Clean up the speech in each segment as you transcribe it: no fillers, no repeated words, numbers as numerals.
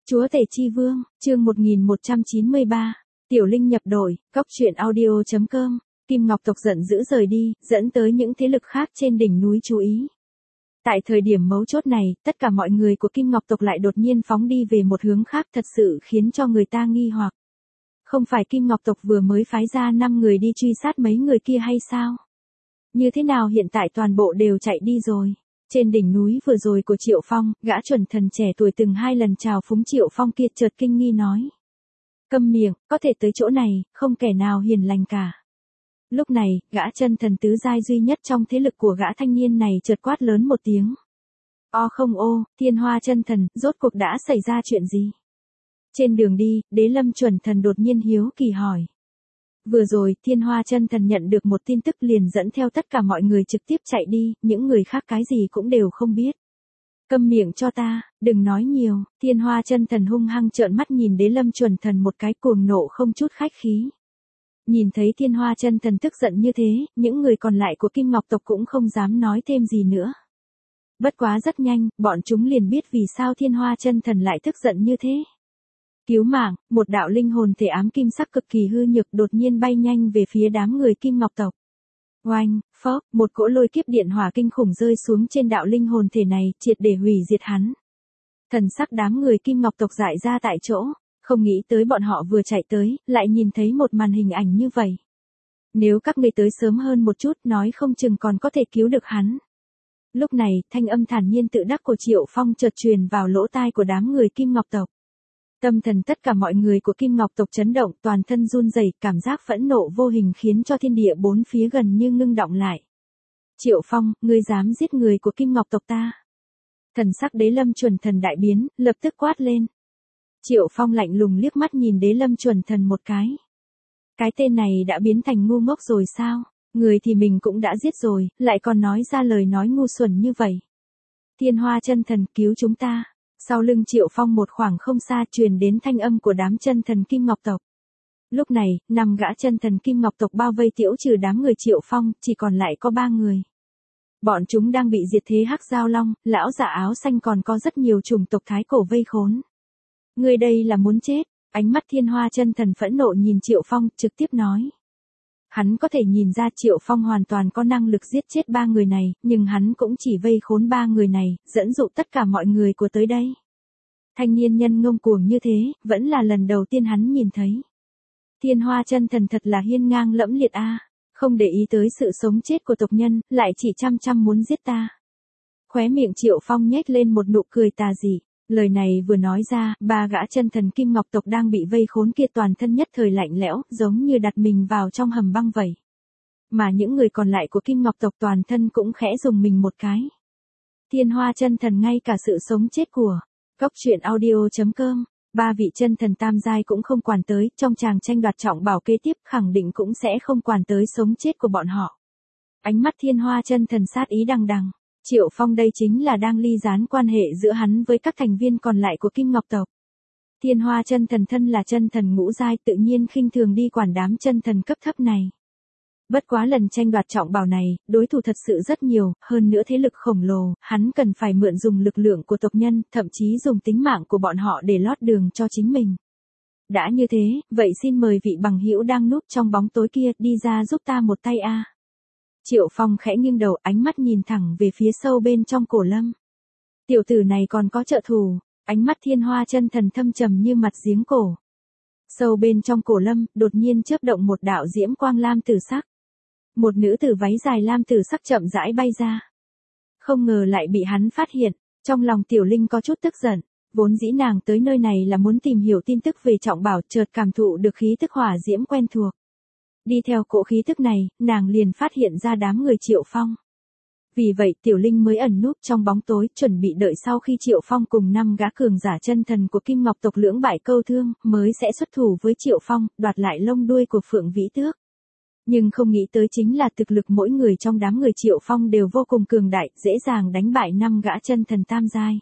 Chúa Tể Chi Vương, chương 1193, Tiểu Linh nhập đội, Cóc truyện audio.com, Kim Ngọc tộc giận dữ rời đi, dẫn tới những thế lực khác trên đỉnh núi chú ý. Tại thời điểm mấu chốt này, tất cả mọi người của Kim Ngọc tộc lại đột nhiên phóng đi về một hướng khác thật sự khiến cho người ta nghi hoặc. Không phải Kim Ngọc tộc vừa mới phái ra 5 người đi truy sát mấy người kia hay sao? Như thế nào hiện tại toàn bộ đều chạy đi rồi? Trên đỉnh núi vừa rồi của Triệu Phong, gã chuẩn thần trẻ tuổi từng 2 lần chào phúng Triệu Phong kia chợt kinh nghi nói. Câm miệng, có thể tới chỗ này, không kẻ nào hiền lành cả. Lúc này, gã chân thần tứ giai duy nhất trong thế lực của gã thanh niên này chợt quát lớn một tiếng. O không ô, Thiên Hoa chân thần, rốt cuộc đã xảy ra chuyện gì? Trên đường đi, Đế Lâm chuẩn thần đột nhiên hiếu kỳ hỏi. Vừa rồi, Thiên Hoa chân thần nhận được một tin tức liền dẫn theo tất cả mọi người trực tiếp chạy đi, những người khác cái gì cũng đều không biết. Câm miệng cho ta, đừng nói nhiều, Thiên Hoa chân thần hung hăng trợn mắt nhìn Đế Lâm chuẩn thần một cái cuồng nộ không chút khách khí. Nhìn thấy Thiên Hoa chân thần tức giận như thế, những người còn lại của Kim Ngọc tộc cũng không dám nói thêm gì nữa. Bất quá rất nhanh, bọn chúng liền biết vì sao Thiên Hoa chân thần lại tức giận như thế. Cứu mạng, một đạo linh hồn thể ám kim sắc cực kỳ hư nhược đột nhiên bay nhanh về phía đám người Kim Ngọc tộc. Oanh, phốc, một cỗ lôi kiếp điện hỏa kinh khủng rơi xuống trên đạo linh hồn thể này, triệt để hủy diệt hắn. Thần sắc đám người Kim Ngọc tộc dại ra tại chỗ, không nghĩ tới bọn họ vừa chạy tới, lại nhìn thấy một màn hình ảnh như vậy. Nếu các ngươi tới sớm hơn một chút, nói không chừng còn có thể cứu được hắn. Lúc này, thanh âm thản nhiên tự đắc của Triệu Phong chợt truyền vào lỗ tai của đám người Kim Ngọc tộc. Tâm thần tất cả mọi người của Kim Ngọc tộc chấn động, toàn thân run rẩy, cảm giác phẫn nộ vô hình khiến cho thiên địa bốn phía gần như ngưng động lại. Triệu Phong, ngươi dám giết người của Kim Ngọc tộc ta? Thần sắc Đế Lâm chuẩn thần đại biến, lập tức quát lên. Triệu Phong lạnh lùng liếc mắt nhìn Đế Lâm chuẩn thần một cái. Cái tên này đã biến thành ngu ngốc rồi sao? Người thì mình cũng đã giết rồi, lại còn nói ra lời nói ngu xuẩn như vậy. Thiên Hoa chân thần cứu chúng ta. Sau lưng Triệu Phong một khoảng không xa truyền đến thanh âm của đám chân thần Kim Ngọc tộc. Lúc này, 5 gã chân thần Kim Ngọc tộc bao vây tiễu trừ đám người Triệu Phong, chỉ còn lại có 3 người. Bọn chúng đang bị diệt thế hắc giao long, lão giả áo xanh còn có rất nhiều chủng tộc thái cổ vây khốn. Người đây là muốn chết, ánh mắt Thiên Hoa chân thần phẫn nộ nhìn Triệu Phong, trực tiếp nói. Hắn có thể nhìn ra Triệu Phong hoàn toàn có năng lực giết chết 3 người này, nhưng hắn cũng chỉ vây khốn 3 người này, dẫn dụ tất cả mọi người của tới đây. Thanh niên nhân ngông cuồng như thế, vẫn là lần đầu tiên hắn nhìn thấy. Thiên Hoa chân thần thật là hiên ngang lẫm liệt a, không để ý tới sự sống chết của tộc nhân, lại chỉ chăm muốn giết ta. Khóe miệng Triệu Phong nhếch lên một nụ cười tà dị. Lời này vừa nói ra, 3 gã chân thần Kim Ngọc tộc đang bị vây khốn kia toàn thân nhất thời lạnh lẽo, giống như đặt mình vào trong hầm băng vậy. Mà những người còn lại của Kim Ngọc tộc toàn thân cũng khẽ dùng mình một cái. Thiên Hoa chân thần ngay cả sự sống chết của Cóc truyện audio.com, 3 vị chân thần tam giai cũng không quản tới, trong tràng tranh đoạt trọng bảo kế tiếp khẳng định cũng sẽ không quản tới sống chết của bọn họ. Ánh mắt Thiên Hoa chân thần sát ý đằng đằng. Triệu Phong đây chính là đang ly gián quan hệ giữa hắn với các thành viên còn lại của Kim Ngọc tộc. Thiên Hoa chân thần thân là chân thần ngũ giai tự nhiên khinh thường đi quản đám chân thần cấp thấp này. Bất quá lần tranh đoạt trọng bảo này, đối thủ thật sự rất nhiều, hơn nữa thế lực khổng lồ, hắn cần phải mượn dùng lực lượng của tộc nhân, thậm chí dùng tính mạng của bọn họ để lót đường cho chính mình. Đã như thế, vậy xin mời vị bằng hữu đang núp trong bóng tối kia đi ra giúp ta một tay a. Triệu Phong khẽ nghiêng đầu, ánh mắt nhìn thẳng về phía sâu bên trong cổ lâm. Tiểu tử này còn có trợ thủ, ánh mắt Thiên Hoa chân thần thâm trầm như mặt giếng cổ. Sâu bên trong cổ lâm, đột nhiên chớp động một đạo diễm quang lam tử sắc. Một nữ tử váy dài lam tử sắc chậm rãi bay ra. Không ngờ lại bị hắn phát hiện, trong lòng Tiểu Linh có chút tức giận, vốn dĩ nàng tới nơi này là muốn tìm hiểu tin tức về trọng bảo, chợt cảm thụ được khí tức hỏa diễm quen thuộc. Đi theo cỗ khí tức này, nàng liền phát hiện ra đám người Triệu Phong. Vì vậy Tiểu Linh mới ẩn núp trong bóng tối, chuẩn bị đợi sau khi Triệu Phong cùng 5 gã cường giả chân thần của Kim Ngọc tộc lưỡng bại câu thương, mới sẽ xuất thủ với Triệu Phong, đoạt lại lông đuôi của Phượng Vĩ Tước. Nhưng không nghĩ tới chính là thực lực mỗi người trong đám người Triệu Phong đều vô cùng cường đại, dễ dàng đánh bại 5 gã chân thần tam giai.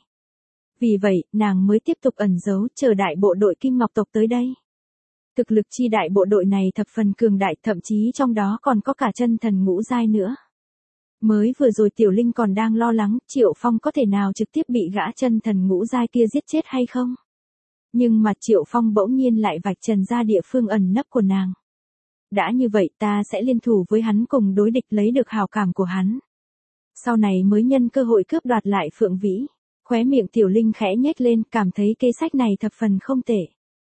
Vì vậy, nàng mới tiếp tục ẩn giấu, chờ đại bộ đội Kim Ngọc tộc tới đây. Thực lực chi đại bộ đội này thập phần cường đại, thậm chí trong đó còn có cả chân thần ngũ giai nữa. Mới vừa rồi Tiểu Linh còn đang lo lắng, Triệu Phong có thể nào trực tiếp bị gã chân thần ngũ giai kia giết chết hay không? Nhưng mà Triệu Phong bỗng nhiên lại vạch trần ra địa phương ẩn nấp của nàng. Đã như vậy ta sẽ liên thủ với hắn cùng đối địch lấy được hào cảm của hắn. Sau này mới nhân cơ hội cướp đoạt lại Phượng Vĩ. Khóe miệng Tiểu Linh khẽ nhếch lên, cảm thấy kế sách này thập phần không tệ.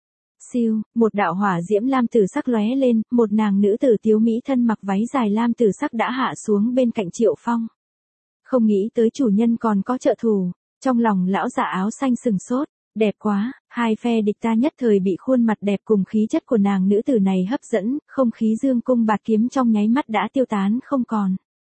Siêu, một đạo hỏa diễm lam tử sắc lóe lên, một nàng nữ tử tiếu mỹ thân mặc váy dài lam tử sắc đã hạ xuống bên cạnh Triệu Phong. Không nghĩ tới chủ nhân còn có trợ thủ, trong lòng lão giả áo xanh sừng sốt, đẹp quá, hai phe địch ta nhất thời bị khuôn mặt đẹp cùng khí chất của nàng nữ tử này hấp dẫn, không khí dương cung bạt kiếm trong nháy mắt đã tiêu tán không còn.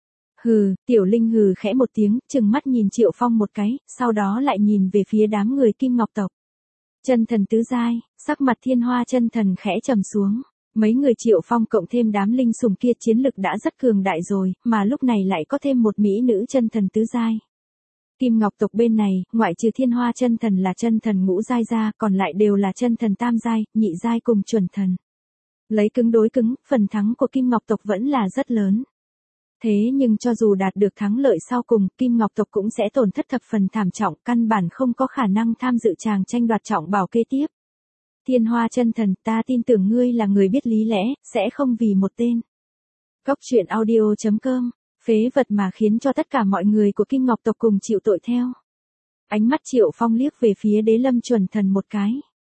Hừ, Tiểu Linh hừ khẽ một tiếng, trừng mắt nhìn Triệu Phong một cái, sau đó lại nhìn về phía đám người Kim Ngọc tộc. Chân thần tứ giai, sắc mặt Thiên Hoa chân thần khẽ trầm xuống. Mấy người Triệu Phong cộng thêm đám linh sùng kia chiến lực đã rất cường đại rồi, mà lúc này lại có thêm một mỹ nữ chân thần tứ giai. Kim Ngọc tộc bên này, ngoại trừ Thiên Hoa chân thần là chân thần ngũ giai ra, còn lại đều là chân thần tam giai, nhị giai cùng chuẩn thần. Lấy cứng đối cứng, phần thắng của Kim Ngọc tộc vẫn là rất lớn. Thế nhưng cho dù đạt được thắng lợi sau cùng, Kim Ngọc tộc cũng sẽ tổn thất thập phần thảm trọng, căn bản không có khả năng tham dự tràng tranh đoạt trọng bảo kế tiếp. Thiên Hoa chân thần, ta tin tưởng ngươi là người biết lý lẽ, sẽ không vì một tên. Cóc truyện audio.com, phế vật mà khiến cho tất cả mọi người của Kim Ngọc tộc cùng chịu tội theo. Ánh mắt Triệu Phong liếc về phía Đế Lâm chuẩn thần một cái.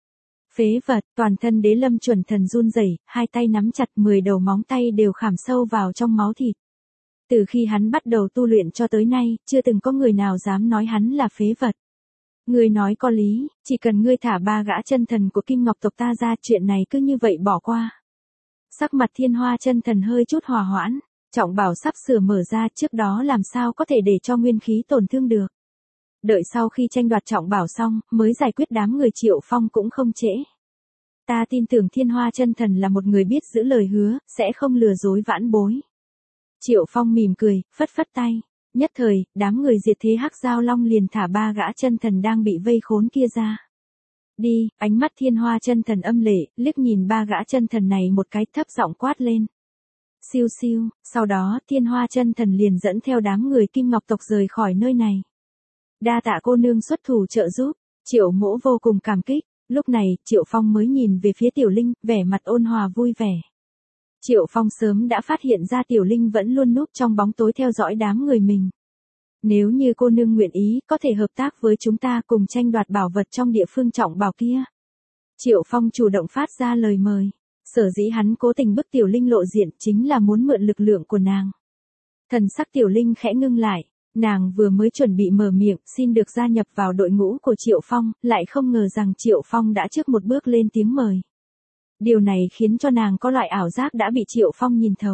Phế vật, toàn thân Đế Lâm chuẩn thần run rẩy, hai tay nắm chặt 10 đầu móng tay đều khảm sâu vào trong máu thịt. Từ khi hắn bắt đầu tu luyện cho tới nay, chưa từng có người nào dám nói hắn là phế vật. Ngươi nói có lý, chỉ cần ngươi thả 3 gã chân thần của Kim Ngọc tộc ta ra, chuyện này cứ như vậy bỏ qua. Sắc mặt Thiên Hoa chân thần hơi chút hòa hoãn, trọng bảo sắp sửa mở ra, trước đó làm sao có thể để cho nguyên khí tổn thương được. Đợi sau khi tranh đoạt trọng bảo xong, mới giải quyết đám người Triệu Phong cũng không trễ. Ta tin tưởng Thiên Hoa chân thần là một người biết giữ lời hứa, sẽ không lừa dối vãn bối. Triệu Phong mỉm cười, phất phất tay. Nhất thời, đám người diệt thế hắc giao long liền thả 3 gã chân thần đang bị vây khốn kia ra. Đi, ánh mắt Thiên Hoa chân thần âm lệ, liếc nhìn 3 gã chân thần này một cái, thấp giọng quát lên. Siêu siêu, sau đó Thiên Hoa chân thần liền dẫn theo đám người Kim Ngọc tộc rời khỏi nơi này. Đa tạ cô nương xuất thủ trợ giúp, Triệu Mỗ vô cùng cảm kích. Lúc này, Triệu Phong mới nhìn về phía Tiểu Linh, vẻ mặt ôn hòa vui vẻ. Triệu Phong sớm đã phát hiện ra Tiểu Linh vẫn luôn núp trong bóng tối theo dõi đám người mình. Nếu như cô nương nguyện ý, có thể hợp tác với chúng ta cùng tranh đoạt bảo vật trong địa phương trọng bảo kia. Triệu Phong chủ động phát ra lời mời. Sở dĩ hắn cố tình bức Tiểu Linh lộ diện chính là muốn mượn lực lượng của nàng. Thần sắc Tiểu Linh khẽ ngưng lại, nàng vừa mới chuẩn bị mở miệng xin được gia nhập vào đội ngũ của Triệu Phong, lại không ngờ rằng Triệu Phong đã trước một bước lên tiếng mời. Điều này khiến cho nàng có loại ảo giác đã bị Triệu Phong nhìn thấu.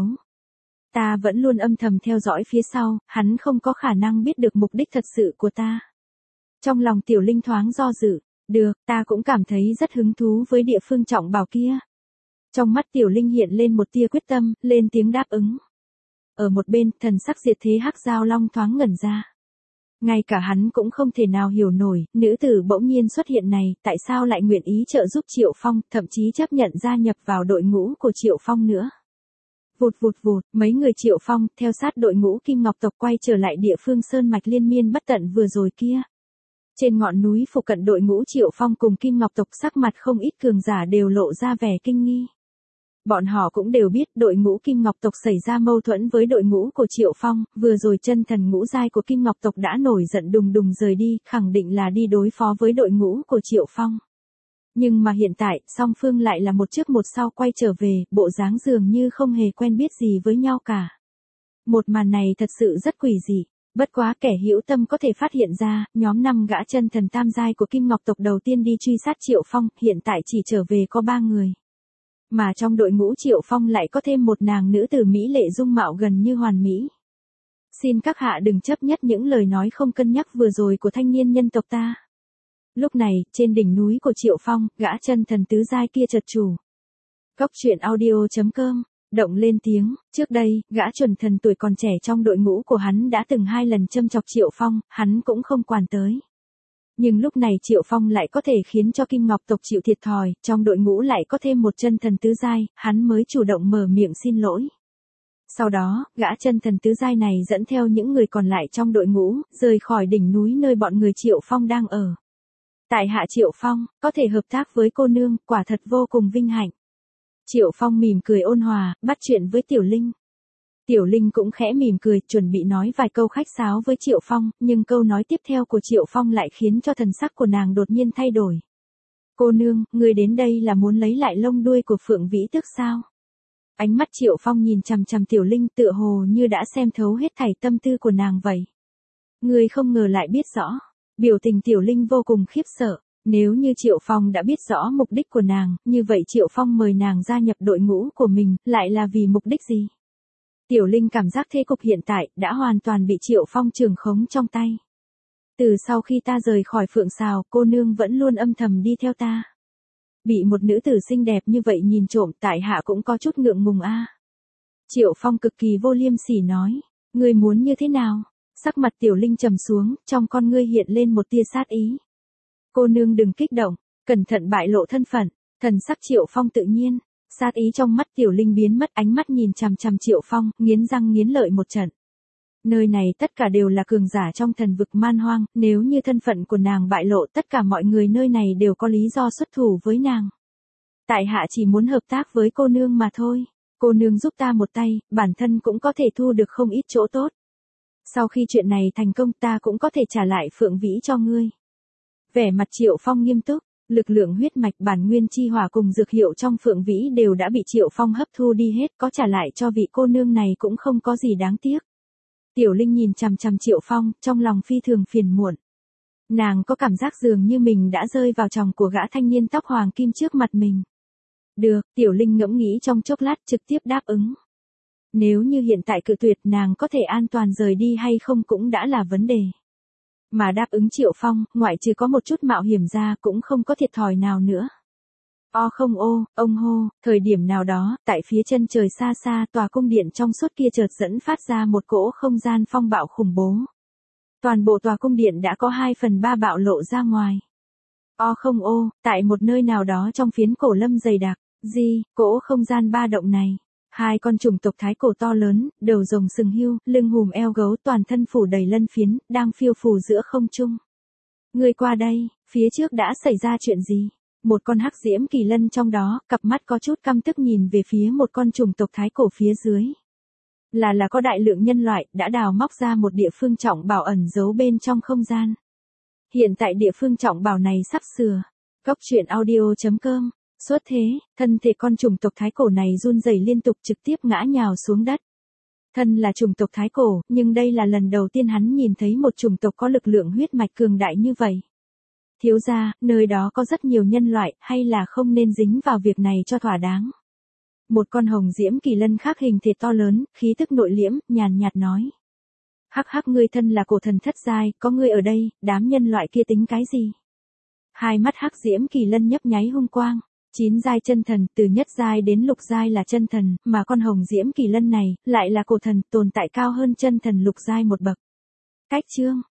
Ta vẫn luôn âm thầm theo dõi phía sau, hắn không có khả năng biết được mục đích thật sự của ta. Trong lòng Tiểu Linh thoáng do dự, được, ta cũng cảm thấy rất hứng thú với địa phương trọng bảo kia. Trong mắt Tiểu Linh hiện lên một tia quyết tâm, lên tiếng đáp ứng. Ở một bên, thần sắc diệt thế hắc giao long thoáng ngẩn ra. Ngay cả hắn cũng không thể nào hiểu nổi, nữ tử bỗng nhiên xuất hiện này, tại sao lại nguyện ý trợ giúp Triệu Phong, thậm chí chấp nhận gia nhập vào đội ngũ của Triệu Phong nữa. Vụt vụt vụt, mấy người Triệu Phong, theo sát đội ngũ Kim Ngọc tộc quay trở lại địa phương sơn mạch liên miên bất tận vừa rồi kia. Trên ngọn núi phụ cận đội ngũ Triệu Phong cùng Kim Ngọc tộc sắc mặt không ít cường giả đều lộ ra vẻ kinh nghi. Bọn họ cũng đều biết đội ngũ Kim Ngọc tộc xảy ra mâu thuẫn với đội ngũ của Triệu Phong, vừa rồi chân thần ngũ giai của Kim Ngọc tộc đã nổi giận đùng đùng rời đi, khẳng định là đi đối phó với đội ngũ của Triệu Phong. Nhưng mà hiện tại, song phương lại là một trước một sau quay trở về, bộ dáng dường như không hề quen biết gì với nhau cả. Một màn này thật sự rất quỷ dị. Bất quá kẻ hữu tâm có thể phát hiện ra, nhóm 5 gã chân thần tam giai của Kim Ngọc tộc đầu tiên đi truy sát Triệu Phong, hiện tại chỉ trở về có 3 người. Mà trong đội ngũ Triệu Phong lại có thêm một nàng nữ tử mỹ lệ dung mạo gần như hoàn mỹ. Xin các hạ đừng chấp nhất những lời nói không cân nhắc vừa rồi của thanh niên nhân tộc ta. Lúc này, trên đỉnh núi của Triệu Phong, gã chân thần tứ giai kia chợt chủ. Cóc truyện audio.com, động lên tiếng, trước đây, gã chuẩn thần tuổi còn trẻ trong đội ngũ của hắn đã từng 2 lần châm chọc Triệu Phong, hắn cũng không quản tới. Nhưng lúc này Triệu Phong lại có thể khiến cho Kim Ngọc tộc chịu thiệt thòi, trong đội ngũ lại có thêm một chân thần tứ giai, hắn mới chủ động mở miệng xin lỗi. Sau đó, gã chân thần tứ giai này dẫn theo những người còn lại trong đội ngũ, rời khỏi đỉnh núi nơi bọn người Triệu Phong đang ở. Tại hạ Triệu Phong, có thể hợp tác với cô nương, quả thật vô cùng vinh hạnh. Triệu Phong mỉm cười ôn hòa, bắt chuyện với Tiểu Linh. Tiểu Linh cũng khẽ mỉm cười, chuẩn bị nói vài câu khách sáo với Triệu Phong, nhưng câu nói tiếp theo của Triệu Phong lại khiến cho thần sắc của nàng đột nhiên thay đổi. Cô nương, người đến đây là muốn lấy lại lông đuôi của Phượng Vĩ Tước sao? Ánh mắt Triệu Phong nhìn chằm chằm Tiểu Linh tựa hồ như đã xem thấu hết thảy tâm tư của nàng vậy. Người không ngờ lại biết rõ. Biểu tình Tiểu Linh vô cùng khiếp sợ. Nếu như Triệu Phong đã biết rõ mục đích của nàng, như vậy Triệu Phong mời nàng gia nhập đội ngũ của mình, lại là vì mục đích gì? Tiểu Linh cảm giác thế cục hiện tại, đã hoàn toàn bị Triệu Phong trường khống trong tay. Từ sau khi ta rời khỏi Phượng Sào, cô nương vẫn luôn âm thầm đi theo ta. Bị một nữ tử xinh đẹp như vậy nhìn trộm, tại hạ cũng có chút ngượng ngùng a. Triệu Phong cực kỳ vô liêm sỉ nói, ngươi muốn như thế nào? Sắc mặt Tiểu Linh trầm xuống, trong con ngươi hiện lên một tia sát ý. Cô nương đừng kích động, cẩn thận bại lộ thân phận. Thần sắc Triệu Phong tự nhiên, sát ý trong mắt Tiểu Linh biến mất, ánh mắt nhìn chằm chằm Triệu Phong, nghiến răng nghiến lợi một trận. Nơi này tất cả đều là cường giả trong thần vực man hoang, nếu như thân phận của nàng bại lộ, tất cả mọi người nơi này đều có lý do xuất thủ với nàng. Tại hạ chỉ muốn hợp tác với cô nương mà thôi. Cô nương giúp ta một tay, bản thân cũng có thể thu được không ít chỗ tốt. Sau khi chuyện này thành công, ta cũng có thể trả lại Phượng Vĩ cho ngươi. Vẻ mặt Triệu Phong nghiêm túc, lực lượng huyết mạch, bản nguyên chi hỏa cùng dược hiệu trong Phượng Vĩ đều đã bị Triệu Phong hấp thu đi hết, có trả lại cho vị cô nương này cũng không có gì đáng tiếc. Tiểu Linh nhìn chằm chằm Triệu Phong, trong lòng phi thường phiền muộn. Nàng có cảm giác dường như mình đã rơi vào chòng của gã thanh niên tóc hoàng kim trước mặt mình. Được, Tiểu Linh ngẫm nghĩ trong chốc lát trực tiếp đáp ứng. Nếu như hiện tại cự tuyệt, nàng có thể an toàn rời đi hay không cũng đã là vấn đề. Mà đáp ứng Triệu Phong, ngoại trừ có một chút mạo hiểm ra cũng không có thiệt thòi nào nữa. O không ô, ông hô, thời điểm nào đó, tại phía chân trời xa xa, tòa cung điện trong suốt kia chợt dẫn phát ra một cỗ không gian phong bạo khủng bố. Toàn bộ tòa cung điện đã có 2/3 bạo lộ ra ngoài. O không ô, tại một nơi nào đó trong phiến cổ lâm dày đặc, cỗ không gian ba động này. Hai con trùng tộc thái cổ to lớn, đầu rồng sừng hươu, lưng hùm eo gấu, toàn thân phủ đầy lân phiến, đang phiêu phù giữa không trung. Người qua đây, phía trước đã xảy ra chuyện gì? Một con hắc diễm kỳ lân trong đó, cặp mắt có chút căm tức nhìn về phía một con trùng tộc thái cổ phía dưới. Là có đại lượng nhân loại, đã đào móc ra một địa phương trọng bảo ẩn giấu bên trong không gian. Hiện tại địa phương trọng bảo này sắp sửa. Góc truyện audio.com. Xuất thế, thân thể con trùng tộc thái cổ này run rẩy liên tục, trực tiếp ngã nhào xuống đất. Thân là trùng tộc thái cổ, nhưng đây là lần đầu tiên hắn nhìn thấy một trùng tộc có lực lượng huyết mạch cường đại như vậy. Thiếu gia, nơi đó có rất nhiều nhân loại, hay là không nên dính vào việc này cho thỏa đáng. Một con hồng diễm kỳ lân khác hình thể to lớn, khí tức nội liễm, nhàn nhạt nói. Hắc hắc, ngươi thân là cổ thần thất giai, có ngươi ở đây, đám nhân loại kia tính cái gì? Hai mắt hắc diễm kỳ lân nhấp nháy hung quang. 9 giai chân thần, từ nhất giai đến lục giai là chân thần, mà con hồng diễm kỳ lân này, lại là cổ thần, tồn tại cao hơn chân thần lục giai một bậc. Cách chương.